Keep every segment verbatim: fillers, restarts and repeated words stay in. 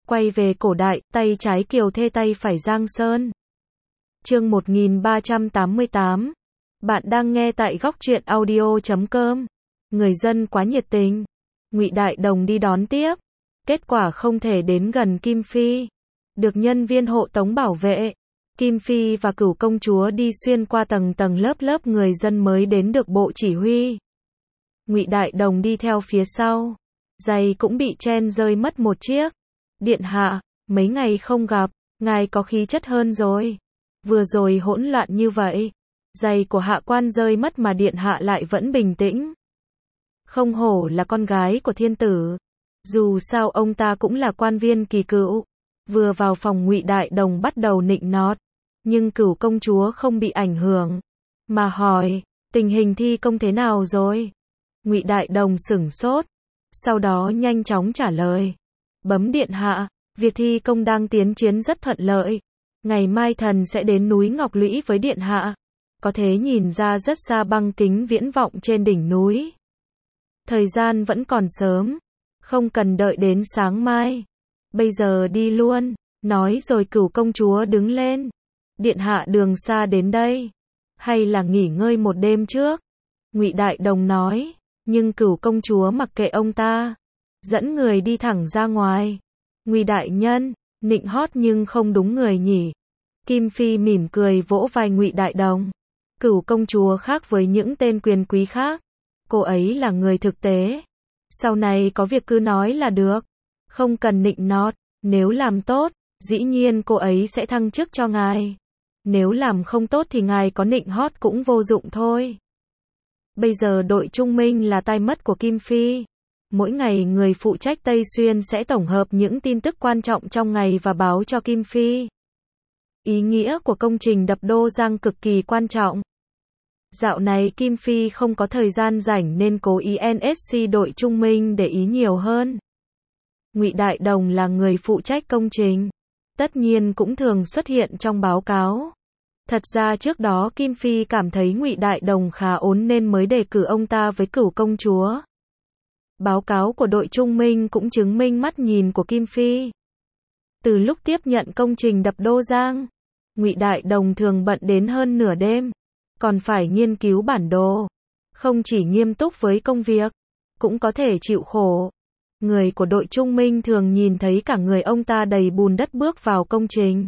Quay về cổ đại, tay trái Kiều Thê tay phải Giang Sơn. Chương một nghìn ba trăm tám mươi tám. Bạn đang nghe tại góc truyện audio chấm com. Người dân quá nhiệt tình. Ngụy Đại Đồng đi đón tiếp. Kết quả không thể đến gần Kim Phi. Được nhân viên hộ tống bảo vệ. Kim Phi và Cửu công chúa đi xuyên qua tầng tầng lớp lớp người dân mới đến được bộ chỉ huy. Ngụy Đại Đồng đi theo phía sau. Giày cũng bị chen rơi mất một chiếc. Điện hạ, mấy ngày không gặp, ngài có khí chất hơn rồi. Vừa rồi hỗn loạn như vậy. Giày của hạ quan rơi mất mà điện hạ lại vẫn bình tĩnh. Không hổ là con gái của thiên tử. Dù sao ông ta cũng là quan viên kỳ cựu. Vừa vào phòng Ngụy Đại Đồng bắt đầu nịnh nót. Nhưng Cửu công chúa không bị ảnh hưởng. Mà hỏi, tình hình thi công thế nào rồi? Ngụy Đại Đồng sửng sốt. Sau đó nhanh chóng trả lời. Bấm điện hạ, việc thi công đang tiến triển rất thuận lợi. Ngày mai thần sẽ đến núi Ngọc Lũy với điện hạ. Có thể nhìn ra rất xa băng kính viễn vọng trên đỉnh núi. Thời gian vẫn còn sớm. Không cần đợi đến sáng mai. Bây giờ đi luôn. Nói rồi Cửu công chúa đứng lên. Điện hạ đường xa đến đây. Hay là nghỉ ngơi một đêm trước? Ngụy Đại Đồng nói. Nhưng Cửu công chúa mặc kệ ông ta. Dẫn người đi thẳng ra ngoài. Ngụy đại nhân, nịnh hót nhưng không đúng người nhỉ. Kim Phi mỉm cười vỗ vai Ngụy Đại Đồng. Cửu công chúa khác với những tên quyền quý khác. Cô ấy là người thực tế. Sau này có việc cứ nói là được. Không cần nịnh nót. Nếu làm tốt, dĩ nhiên cô ấy sẽ thăng chức cho ngài. Nếu làm không tốt thì ngài có nịnh hót cũng vô dụng thôi. Bây giờ đội Trung Minh là tai mắt của Kim Phi. Mỗi ngày người phụ trách Tây Xuyên sẽ tổng hợp những tin tức quan trọng trong ngày và báo cho Kim Phi. Ý nghĩa của công trình đập Đô Giang cực kỳ quan trọng. Dạo này Kim Phi không có thời gian rảnh nên cố ý en ét xê đội Trung Minh để ý nhiều hơn. Ngụy Đại Đồng là người phụ trách công trình. Tất nhiên cũng thường xuất hiện trong báo cáo. Thật ra trước đó Kim Phi cảm thấy Ngụy Đại Đồng khá ổn nên mới đề cử ông ta với Cửu công chúa. Báo cáo của đội Trung Minh cũng chứng minh mắt nhìn của Kim Phi. Từ lúc tiếp nhận công trình đập Đô Giang, Ngụy Đại Đồng thường bận đến hơn nửa đêm, còn phải nghiên cứu bản đồ. Không chỉ nghiêm túc với công việc, cũng có thể chịu khổ. Người của đội Trung Minh thường nhìn thấy cả người ông ta đầy bùn đất bước vào công trình.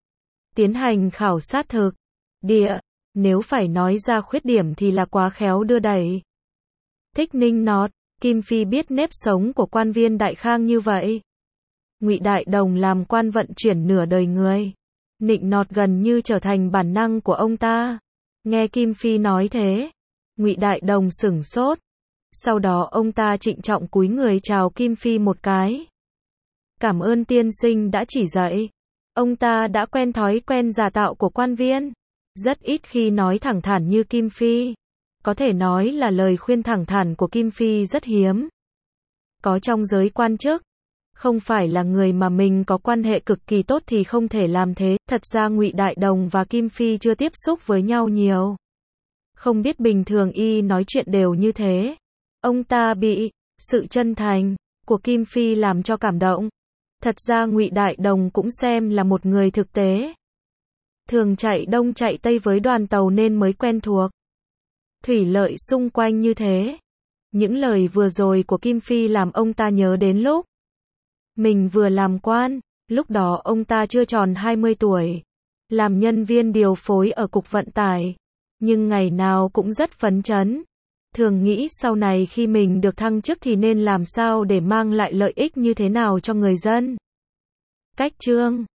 Tiến hành khảo sát thực địa, nếu phải nói ra khuyết điểm thì là quá khéo đưa đẩy. Thích nịnh nót. Kim Phi biết nếp sống của quan viên Đại Khang như vậy. Ngụy Đại Đồng làm quan vận chuyển nửa đời người. Nịnh nót gần như trở thành bản năng của ông ta. Nghe Kim Phi nói thế, Ngụy Đại Đồng sửng sốt. Sau đó ông ta trịnh trọng cúi người chào Kim Phi một cái. Cảm ơn tiên sinh đã chỉ dạy. Ông ta đã quen thói quen giả tạo của quan viên. Rất ít khi nói thẳng thắn như Kim Phi. Có thể nói là lời khuyên thẳng thắn của Kim Phi rất hiếm. Có trong giới quan chức. Không phải là người mà mình có quan hệ cực kỳ tốt thì không thể làm thế. Thật ra Ngụy Đại Đồng và Kim Phi chưa tiếp xúc với nhau nhiều. Không biết bình thường y nói chuyện đều như thế. Ông ta bị sự chân thành của Kim Phi làm cho cảm động. Thật ra Ngụy Đại Đồng cũng xem là một người thực tế. Thường chạy đông chạy tây với đoàn tàu nên mới quen thuộc. Thủy lợi xung quanh như thế. Những lời vừa rồi của Kim Phi làm ông ta nhớ đến lúc mình vừa làm quan, lúc đó ông ta chưa tròn hai mươi tuổi. Làm nhân viên điều phối ở cục vận tải. Nhưng ngày nào cũng rất phấn chấn. Thường nghĩ sau này khi mình được thăng chức thì nên làm sao để mang lại lợi ích như thế nào cho người dân. Cách chương